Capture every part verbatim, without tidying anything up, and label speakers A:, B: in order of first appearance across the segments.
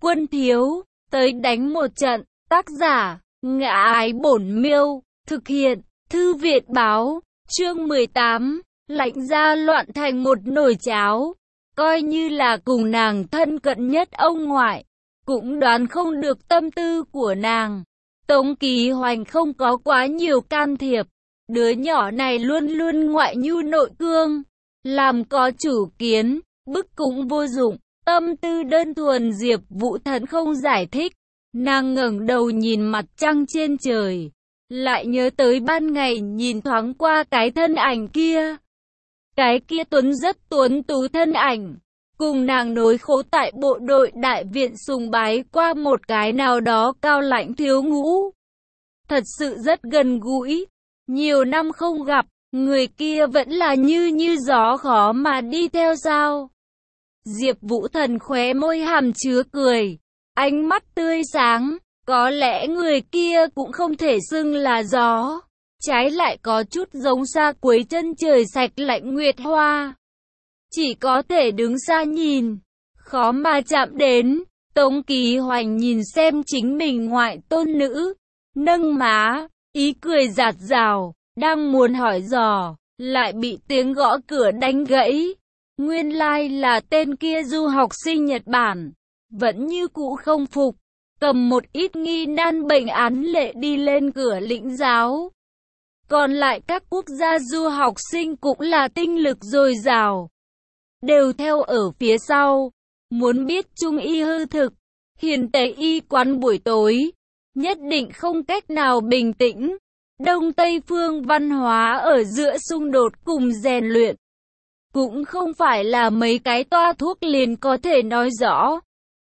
A: Quân thiếu, tới đánh một trận. Tác giả, Ngã Ái Bổn Miêu. Thực hiện, Thư Viện Báo. Chương mười tám. Lạnh Gia loạn thành một nồi cháo. Coi như là cùng nàng thân cận nhất ông ngoại, cũng đoán không được tâm tư của nàng. Tống Ký Hoành không có quá nhiều can thiệp. Đứa nhỏ này luôn luôn ngoại nhu nội cương, làm có chủ kiến, bức cũng vô dụng. Tâm tư đơn thuần Diệp Vũ Thần không giải thích. Nàng ngẩng đầu nhìn mặt trăng trên trời, lại nhớ tới ban ngày nhìn thoáng qua cái thân ảnh kia. Cái kia tuấn rất tuấn tú thân ảnh, cùng nàng nối khố tại bộ đội đại viện sùng bái qua một cái nào đó cao lãnh thiếu ngũ. Thật sự rất gần gũi. Nhiều năm không gặp, người kia vẫn là như như gió khó mà đi theo sao? Diệp Vũ Thần khóe môi hàm chứa cười, ánh mắt tươi sáng. Có lẽ người kia cũng không thể xưng là gió, trái lại có chút giống xa cuối chân trời sạch lạnh nguyệt hoa. Chỉ có thể đứng xa nhìn, khó mà chạm đến. Tống Ký Hoành nhìn xem chính mình ngoại tôn nữ, nâng má, ý cười giạt rào, đang muốn hỏi dò, lại bị tiếng gõ cửa đánh gãy. Nguyên lai là tên kia du học sinh Nhật Bản, vẫn như cũ không phục, cầm một ít nghi nan bệnh án lệ đi lên cửa lĩnh giáo. Còn lại các quốc gia du học sinh cũng là tinh lực dồi dào, đều theo ở phía sau. Muốn biết Trung y hư thực, Hiền Tây y quán buổi tối, nhất định không cách nào bình tĩnh. Đông Tây phương văn hóa ở giữa xung đột cùng rèn luyện, cũng không phải là mấy cái toa thuốc liền có thể nói rõ.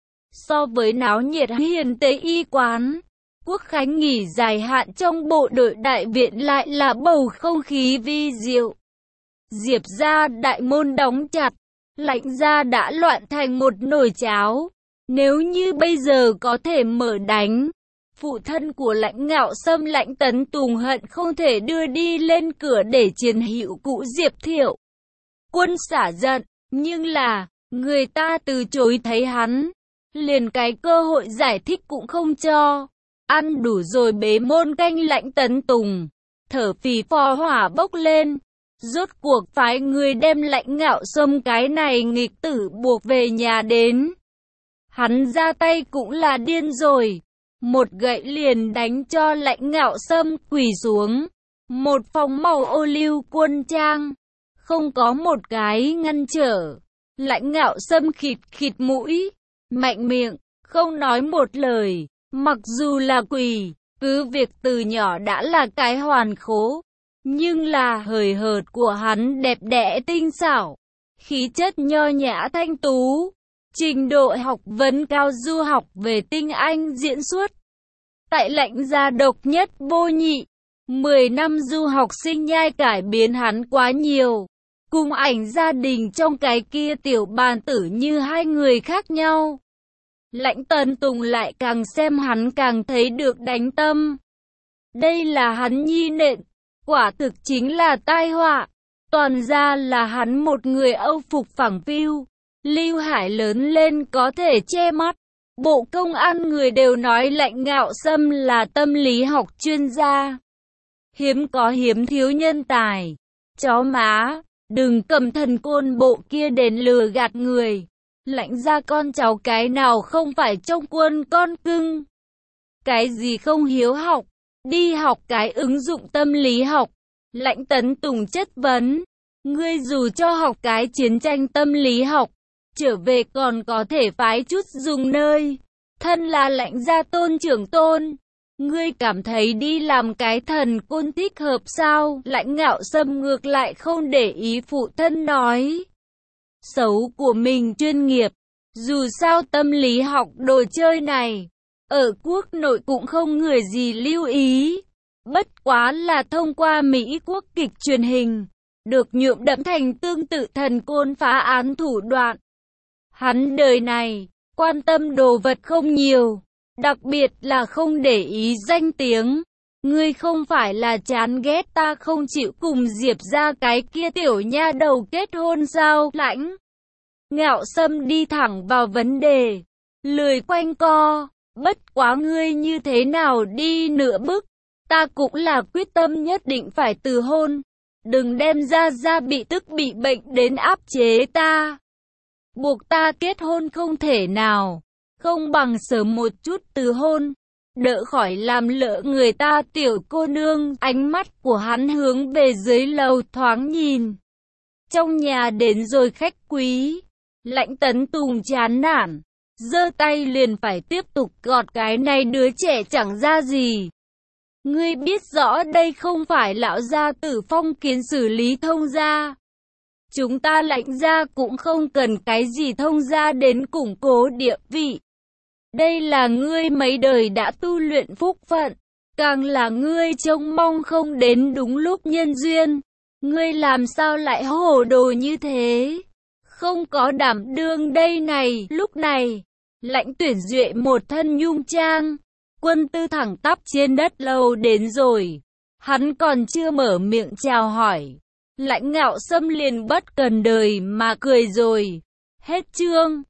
A: So với náo nhiệt Hiền Tây y quán, quốc khánh nghỉ dài hạn trong bộ đội đại viện lại là bầu không khí vi diệu. Diệp gia đại môn đóng chặt, Lạnh gia đã loạn thành một nồi cháo. Nếu như bây giờ có thể mở đánh, phụ thân của Lãnh Ngạo Sâm Lãnh Tấn Tùng hận không thể đưa đi lên cửa để chiến hữu cũ Diệp Thiệu Quân xả giận, nhưng là người ta từ chối thấy hắn, liền cái cơ hội giải thích cũng không cho. Ăn đủ rồi bế môn canh Lãnh Tấn Tùng, thở phì phò hỏa bốc lên, rốt cuộc phái người đem Lãnh Ngạo Sâm cái này nghịch tử buộc về nhà đến. Hắn ra tay cũng là điên rồi, một gậy liền đánh cho Lãnh Ngạo Sâm quỳ xuống. Một phòng màu ô liu quân trang, không có một cái ngăn trở. Lãnh Ngạo Sâm khịt khịt mũi, mạnh miệng, không nói một lời. Mặc dù là quỳ, cứ việc từ nhỏ đã là cái hoàn khố, nhưng là hời hợt của hắn đẹp đẽ tinh xảo, khí chất nho nhã thanh tú, trình độ học vấn cao, du học về tinh anh diễn xuất. Tại Lãnh gia độc nhất vô nhị, mười năm du học sinh nhai cải biến hắn quá nhiều. Cùng ảnh gia đình trong cái kia tiểu bàn tử như hai người khác nhau. Lãnh Tấn Tùng lại càng xem hắn càng thấy được đánh tâm. Đây là hắn nhi nện, quả thực chính là tai họa. Toàn ra là hắn một người Âu phục phẳng phiu. Lưu Hải lớn lên có thể che mắt. Bộ công an người đều nói Lãnh Ngạo Sâm là tâm lý học chuyên gia. Hiếm có hiếm thiếu nhân tài. Chó má, đừng cầm thần côn bộ kia đến lừa gạt người. Lãnh gia con cháu cái nào không phải trong quân con cưng. Cái gì không hiếu học, đi học cái ứng dụng tâm lý học. Lãnh Tấn Tùng chất vấn, ngươi dù cho học cái chiến tranh tâm lý học, trở về còn có thể phái chút dùng nơi. Thân là Lãnh gia tôn trưởng tôn, ngươi cảm thấy đi làm cái thần côn thích hợp sao? Lãnh Ngạo Sâm ngược lại không để ý phụ thân nói xấu của mình chuyên nghiệp. Dù sao tâm lý học đồ chơi này, ở quốc nội cũng không người gì lưu ý. Bất quá là thông qua Mỹ quốc kịch truyền hình, được nhuộm đẫm thành tương tự thần côn phá án thủ đoạn. Hắn đời này, quan tâm đồ vật không nhiều, đặc biệt là không để ý danh tiếng. Ngươi không phải là chán ghét ta không chịu cùng Diệp ra cái kia tiểu nha đầu kết hôn sao? Lãnh Ngạo Sâm đi thẳng vào vấn đề. lười quanh co, bất quá ngươi như thế nào đi nữa bức, ta cũng là quyết tâm nhất định phải từ hôn. Đừng đem ra ra bị tức bị bệnh đến áp chế ta. Buộc ta kết hôn không thể nào, không bằng sớm một chút từ hôn, đỡ khỏi làm lỡ người ta tiểu cô nương. Ánh mắt của hắn hướng về dưới lầu thoáng nhìn. Trong nhà đến rồi khách quý, Lãnh Tấn Tùng chán nản, giơ tay liền phải tiếp tục gọt cái này đứa trẻ chẳng ra gì. Ngươi biết rõ đây không phải lão gia tử phong kiến xử lý thông gia. Chúng ta Lãnh gia cũng không cần cái gì thông gia đến củng cố địa vị. Đây là ngươi mấy đời đã tu luyện phúc phận, càng là ngươi trông mong không đến đúng lúc nhân duyên. Ngươi làm sao lại hồ đồ như thế? Không có đảm đương đây này. Lúc này, Lãnh Tuyển Duệ một thân nhung trang, quân tư thẳng tắp trên đất lâu đến rồi. Hắn còn chưa mở miệng chào hỏi, Lãnh Ngạo Sâm liền bất cần đời mà cười rồi. Hết chương.